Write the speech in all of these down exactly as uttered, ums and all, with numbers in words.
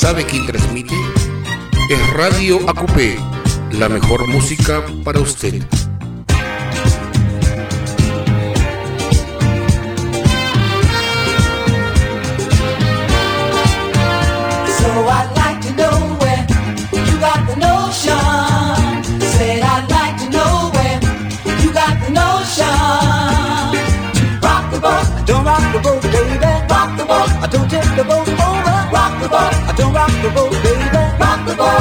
sabe quién transmite? Es Radio A Q P, la mejor música para usted. Don't rock the boat, baby. Rock the boat. I don't tip the boat over. Rock the boat. I don't rock the boat, baby. Rock the boat.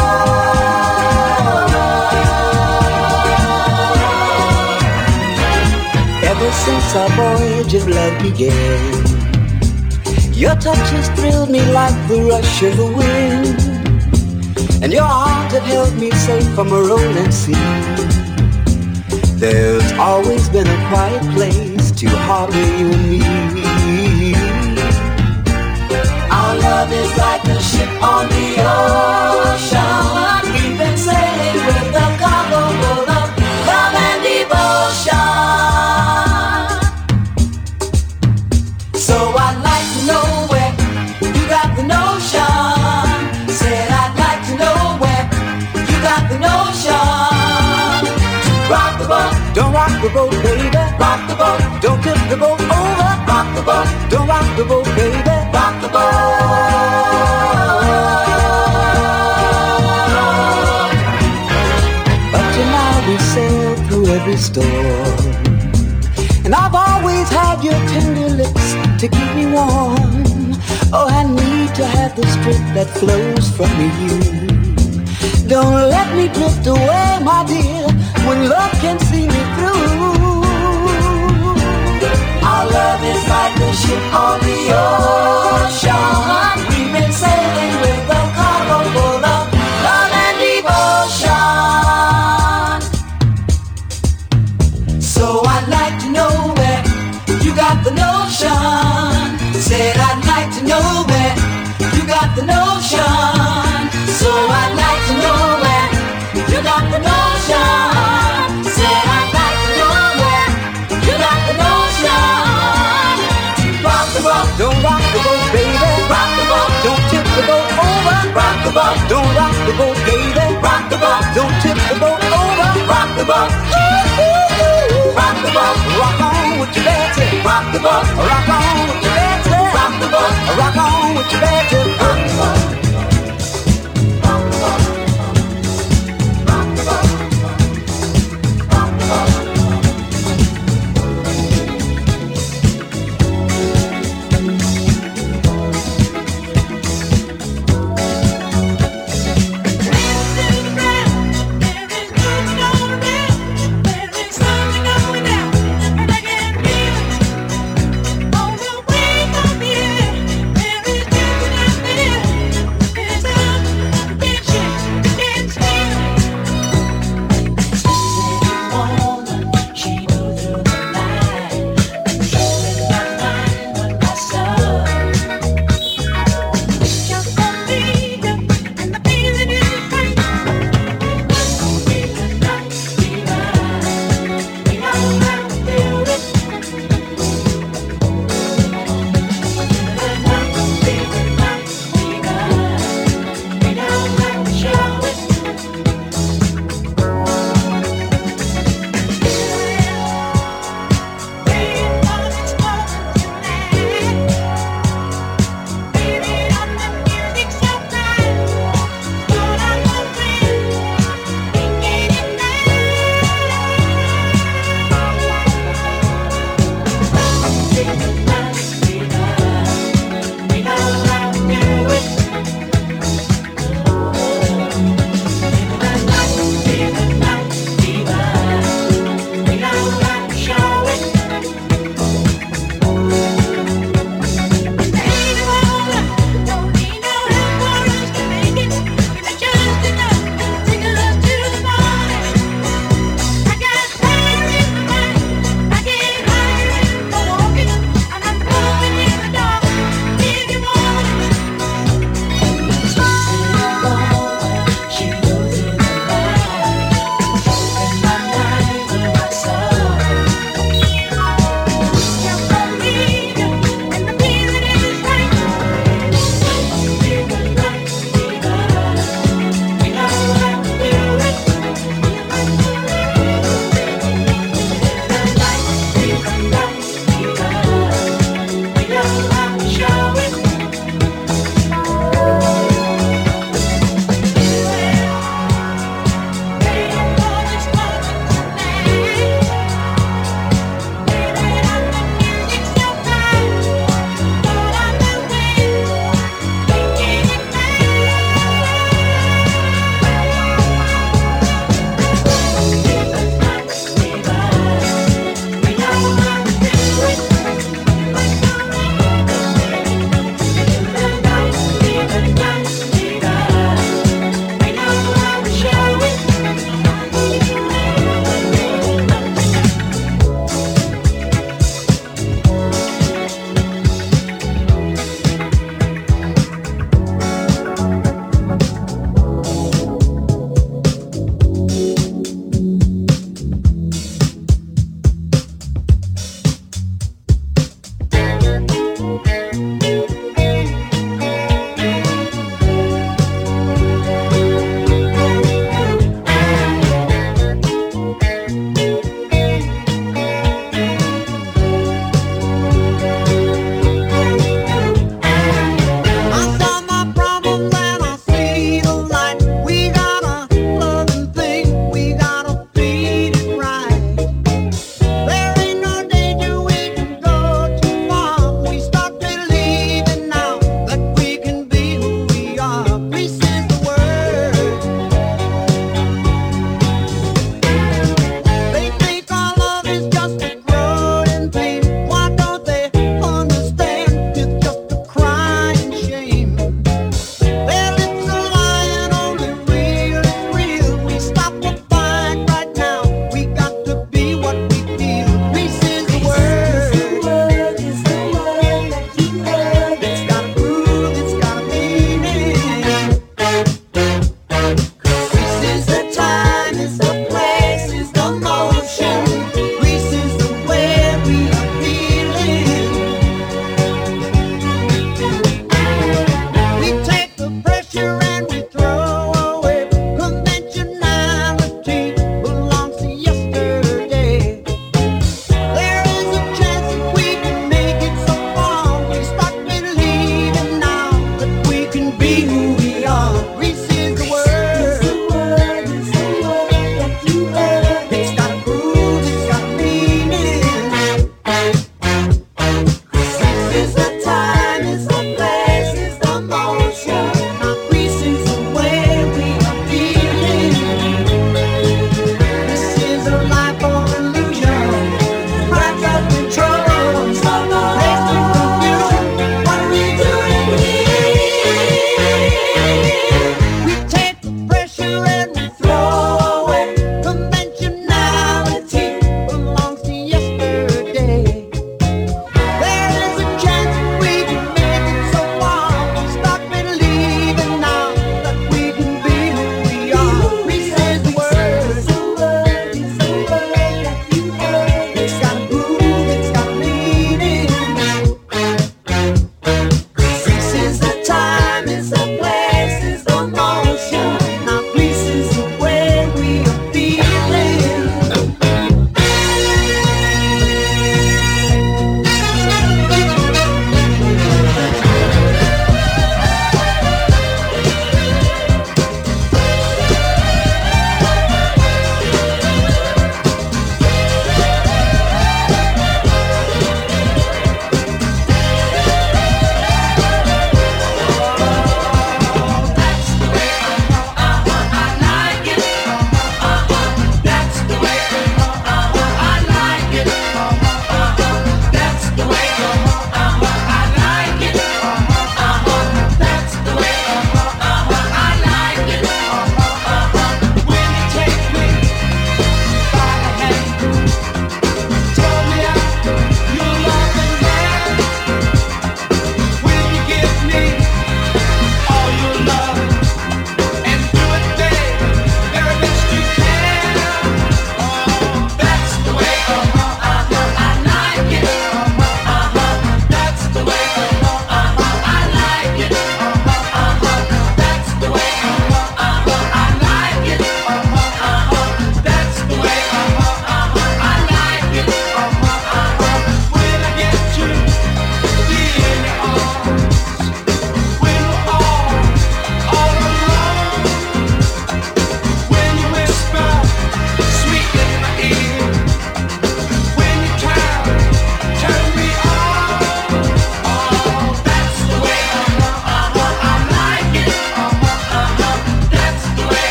Ever since our voyage of love began, your touch has thrilled me like the rush of the wind, and your arms have held me safe from a rolling sea. There's always been a quiet place to harbor you and me. Our love is like a ship on the ocean. We've been sailing with a cargo full of love and devotion. So I'd like to know where you got the notion. Said I'd like to know where you got the notion. Rock the boat, don't rock the boat, baby. Rock the boat, don't tip the boat over. Rock the boat, don't rock the boat, baby. Rock the boat. Up to now we sailed through every storm, and I've always had your tender lips to keep me warm. Oh, I need to have the strength that flows from you. Don't let me drift away, my dear, when love can see me through. Our love is like a ship on the ocean. We've been sailing with a cargo full of love and devotion. So I'd like to know where you got the notion. Said I'd like to know where you got the notion. So I'd like to know where you got the notion. Said I'd like to know where you got the notion. Rock the boat, don't rock the boat, baby. Rock the boat, don't tip the boat over. Rock the boat, don't rock the boat, baby. Rock the boat, don't tip the boat over. Rock the boat, rock the boat, rock on with your baby. Rock the boat, rock on with your baby. Rock the boat, rock on with your baby. Rock the boat.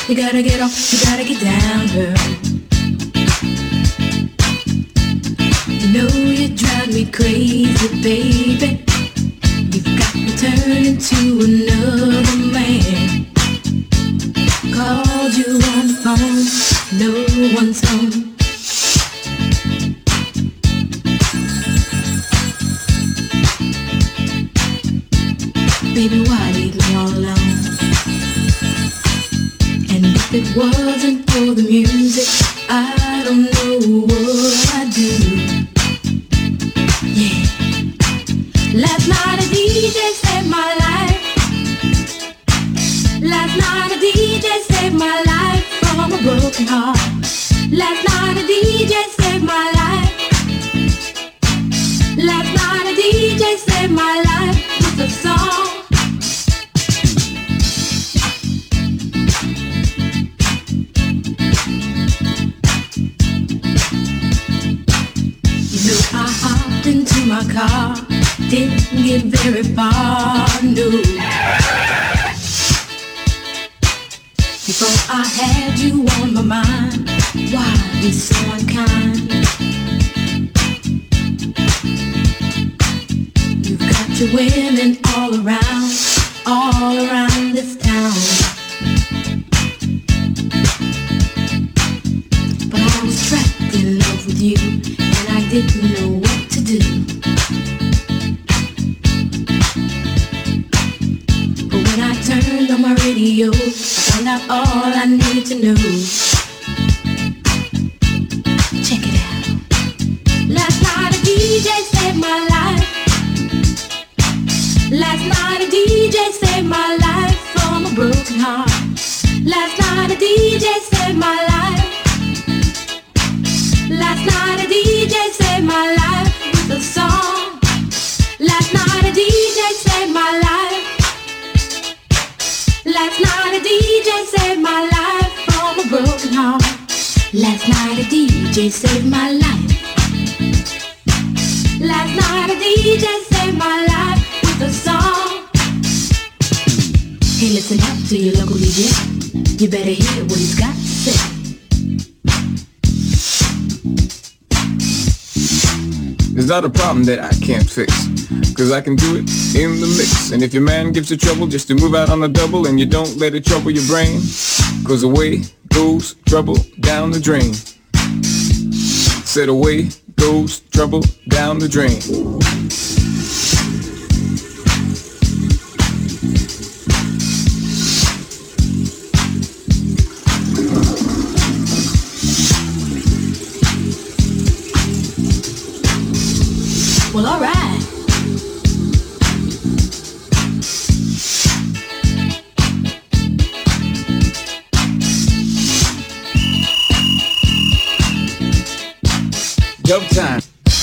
You gotta get off, you gotta get down, girl. You know you drive me crazy, baby. You've got me turning to another man. Called you on the phone, no one's home. Baby, why leave me all alone? And if it wasn't for the music, I don't know what I'd do. Yeah. Last night a D J saved my life. Last night a D J saved my life from a broken heart. Last night a D J saved my life. Last night a D J saved my life with a song. Into my car, didn't get very far, no. Before I had you on my mind, why be so unkind? You've got your women all around, all around this town. But I was trapped in love with you, and I didn't know what to do. But when I turned on my radio, I found out all I need to know. Check it out. Last night a D J saved my life. Last night a D J saved my life from a broken heart. Last night a D J saved my life. Last night a D J saved my life with a song. Last night a D J saved my life. Last night a D J saved my life from a broken heart. Last night a D J saved my life. Last night a D J saved my life with a song. Hey, listen up to your local D J. You better hear what he's got to say. It's not a problem that I can't fix, cause I can do it in the mix. And if your man gives you trouble just to move out on the double, and you don't let it trouble your brain, cause away goes trouble down the drain. Said away goes trouble down the drain. Well, all right. Dub time.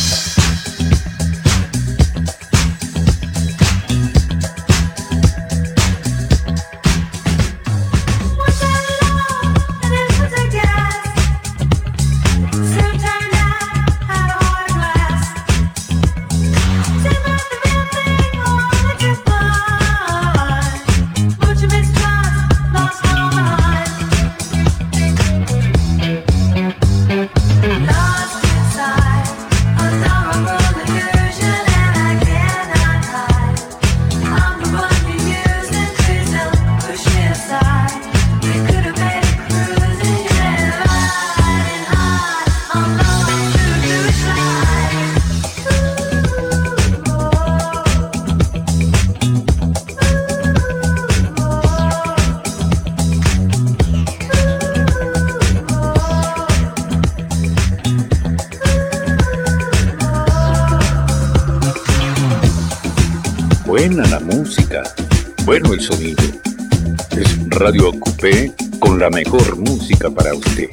Buena la música, bueno el sonido. Es Radio Acupé con la mejor música para usted.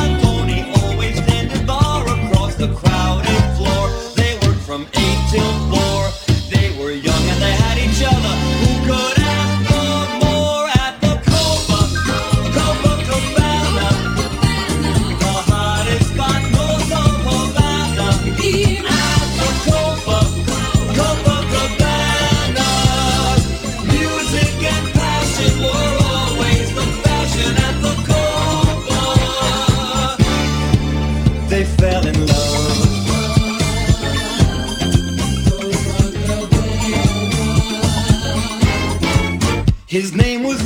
The crowded floor, they worked from eight till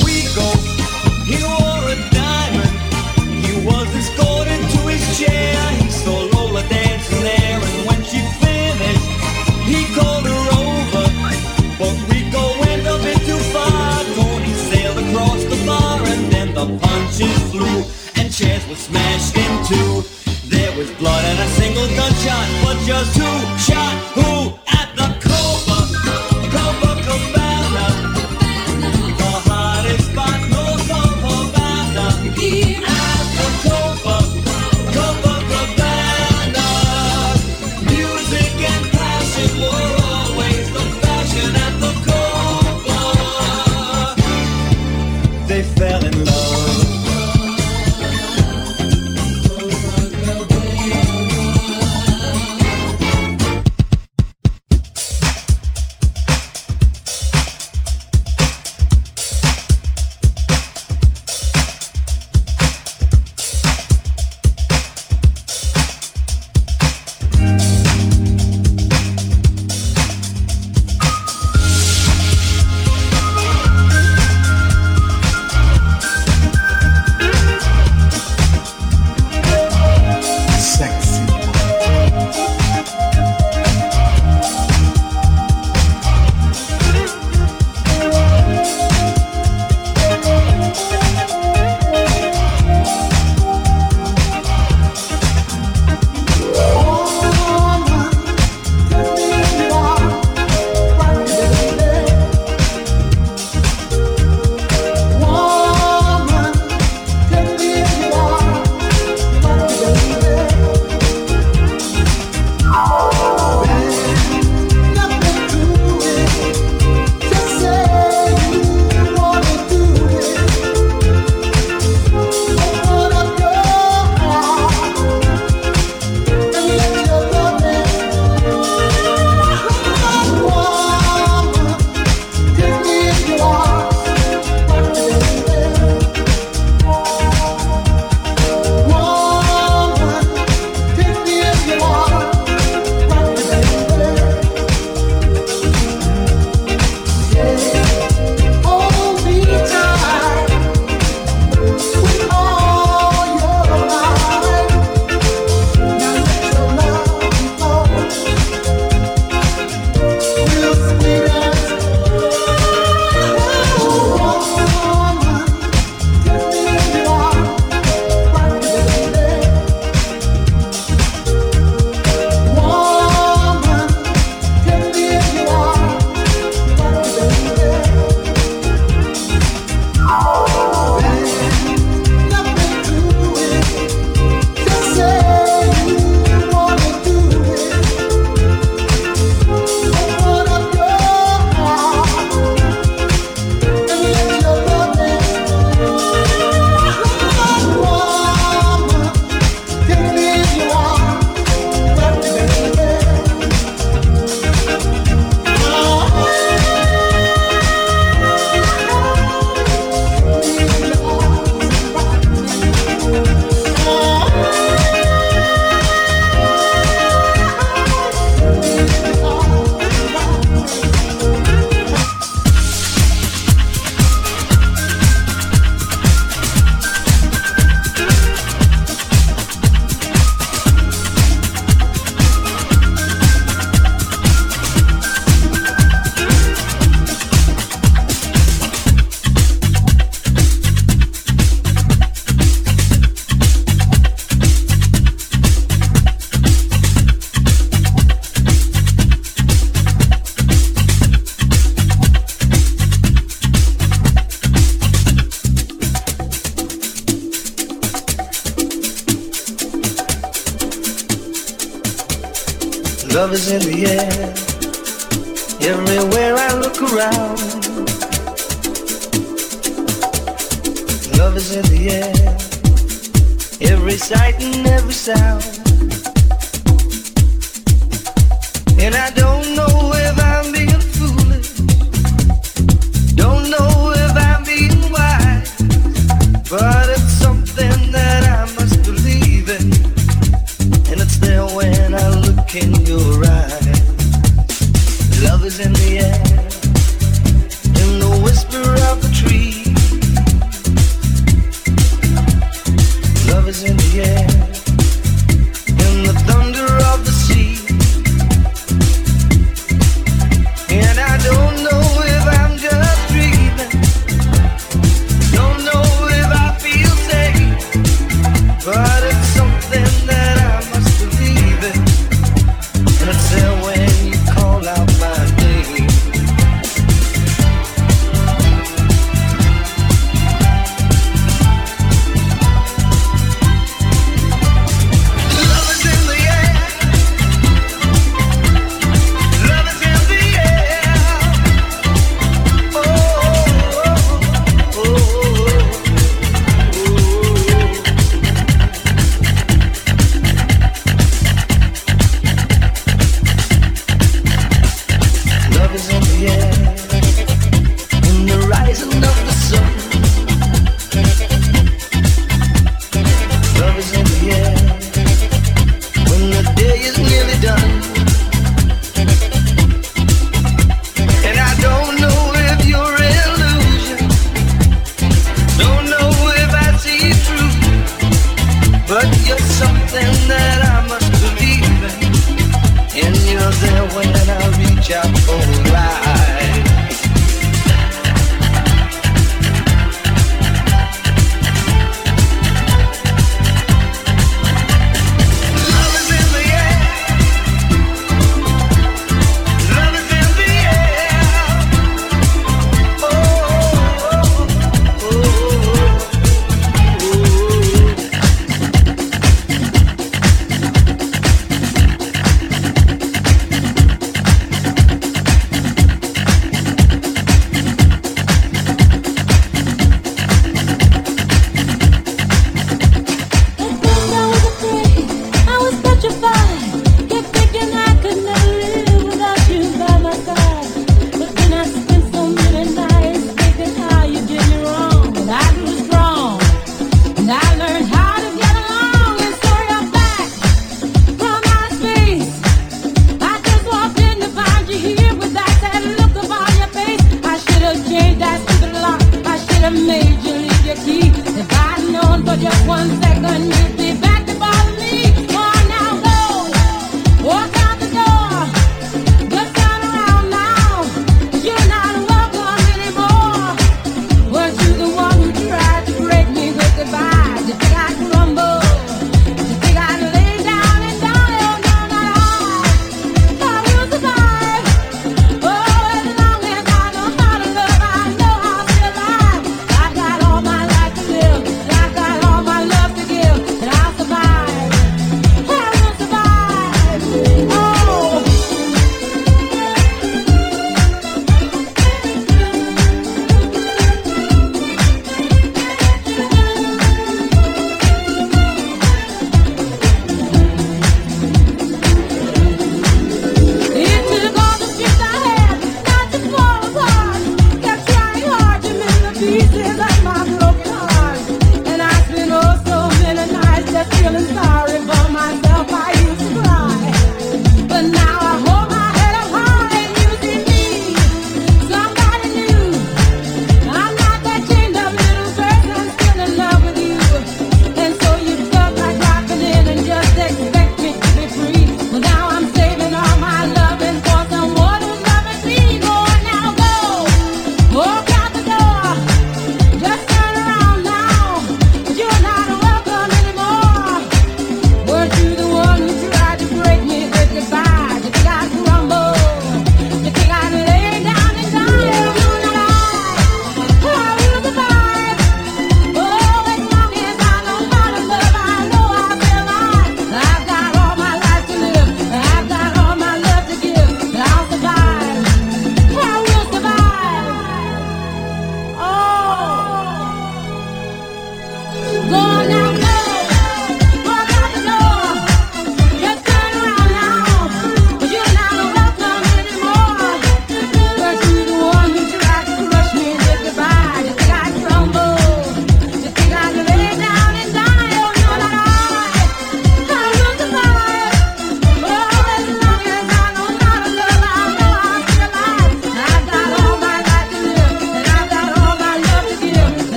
we go. He wore a diamond. He was escorted to his chair. He saw Lola dancing there, and when she finished, he called her over. But Rico went a bit too far. Tony sailed across the bar, and then the punches flew, and chairs were smashed in two. There was blood and a single gunshot, but just who shot who at the Copa, Copa Cabana, the hottest spot north of Havana. At the Copa, Copa Cabana, music and passion were always the fashion at the Copa. They fell in love. Love is in the air, everywhere I look around. Love is in the air, every sight and every sound. And I don't know if I'm being foolish, don't know if I'm being wise, but it's something that I must believe in, and it's there when I look in your eyes. Love is in the air, in the whisper of the tree, but you're something that I must believe in. And you're there when I reach out for a ride.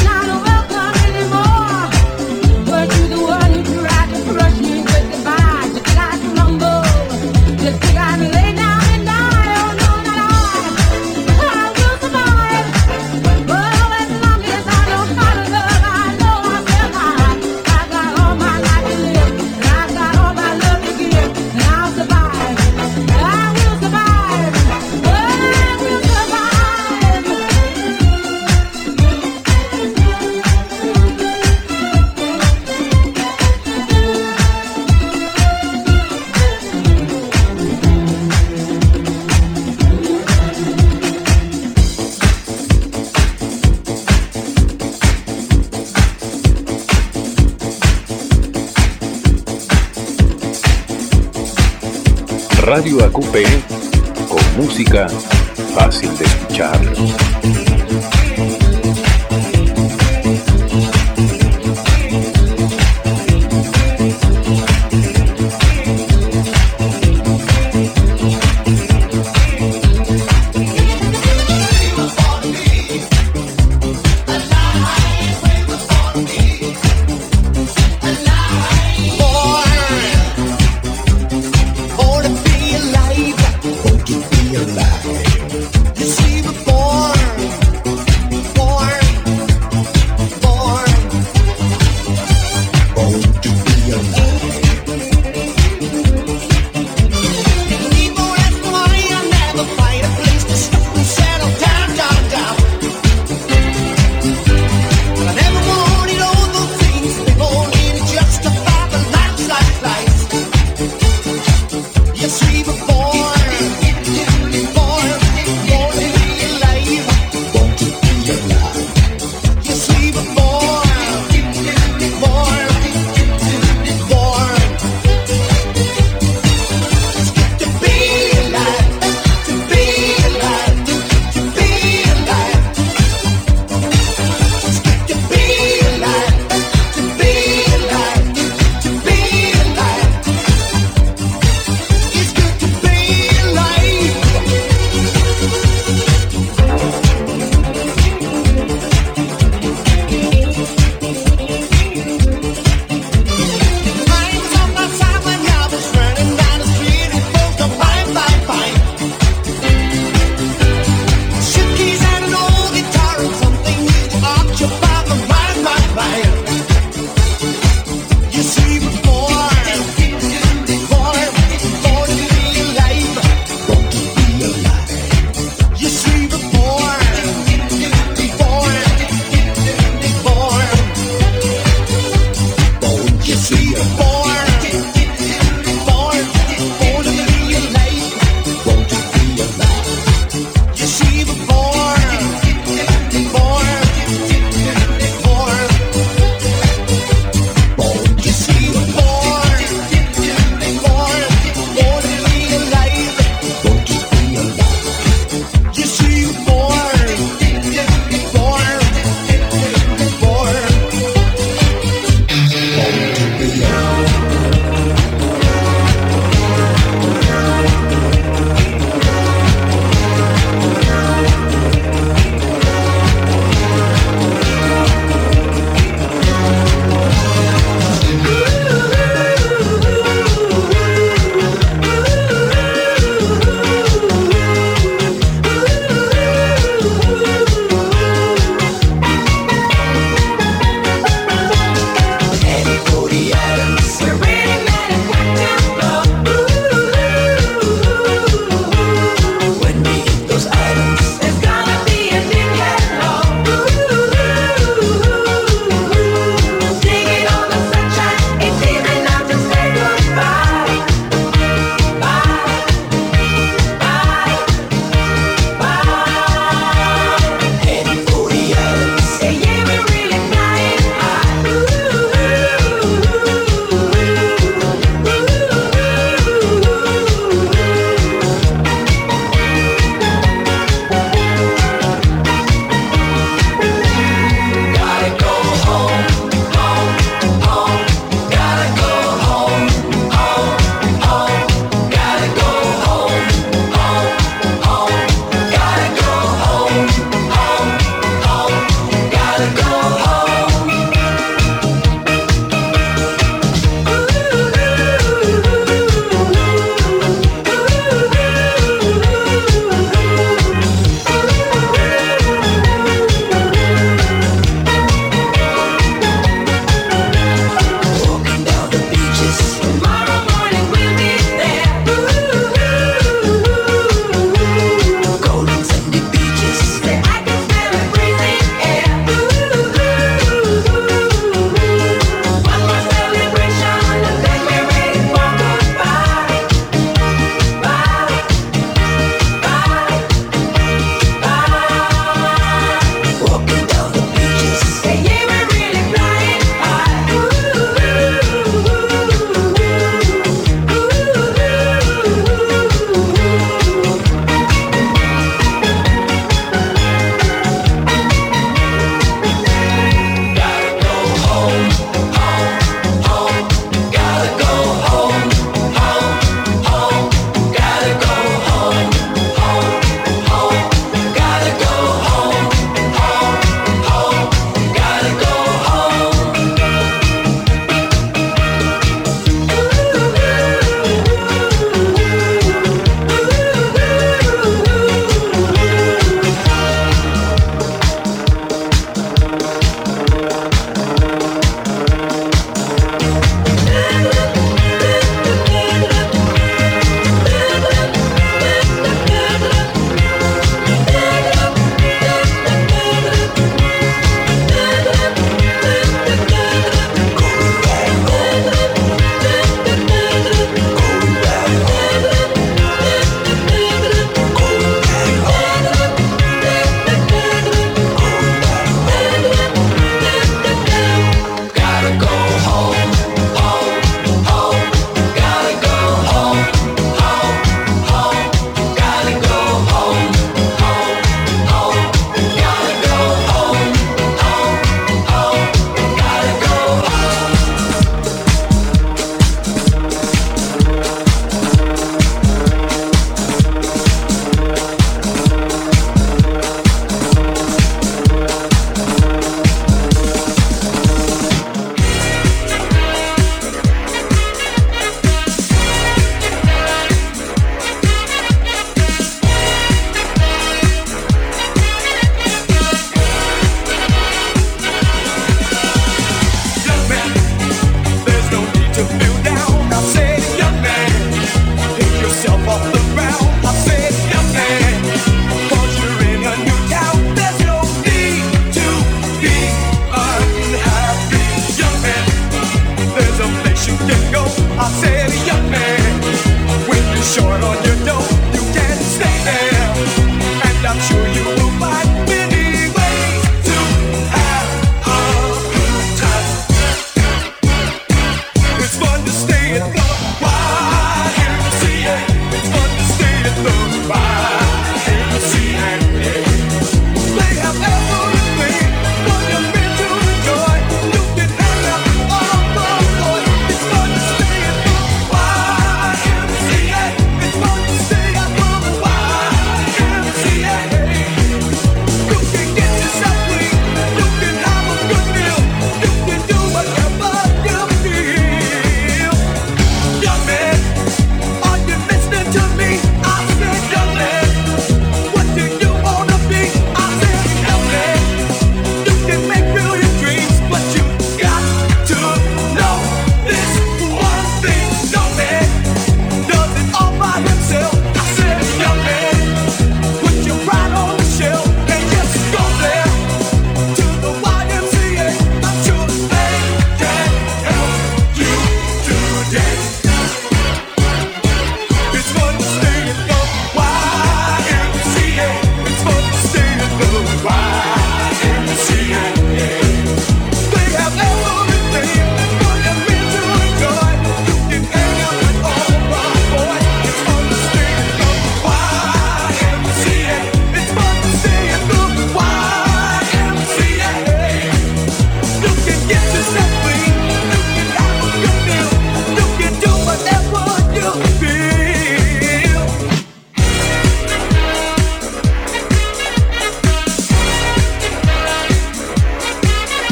Goodbye. Radio A Q P, con música fácil de escuchar. You see, we're born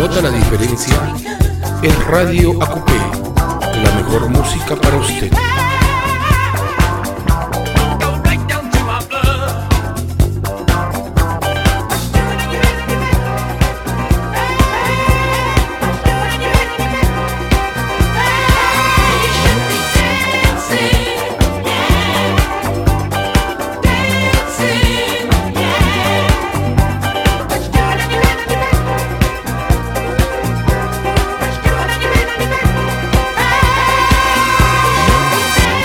nota la diferencia, es Radio A Q P, la mejor música para usted. Hey!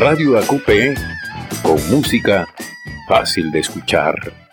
Radio A Q P, con música fácil de escuchar.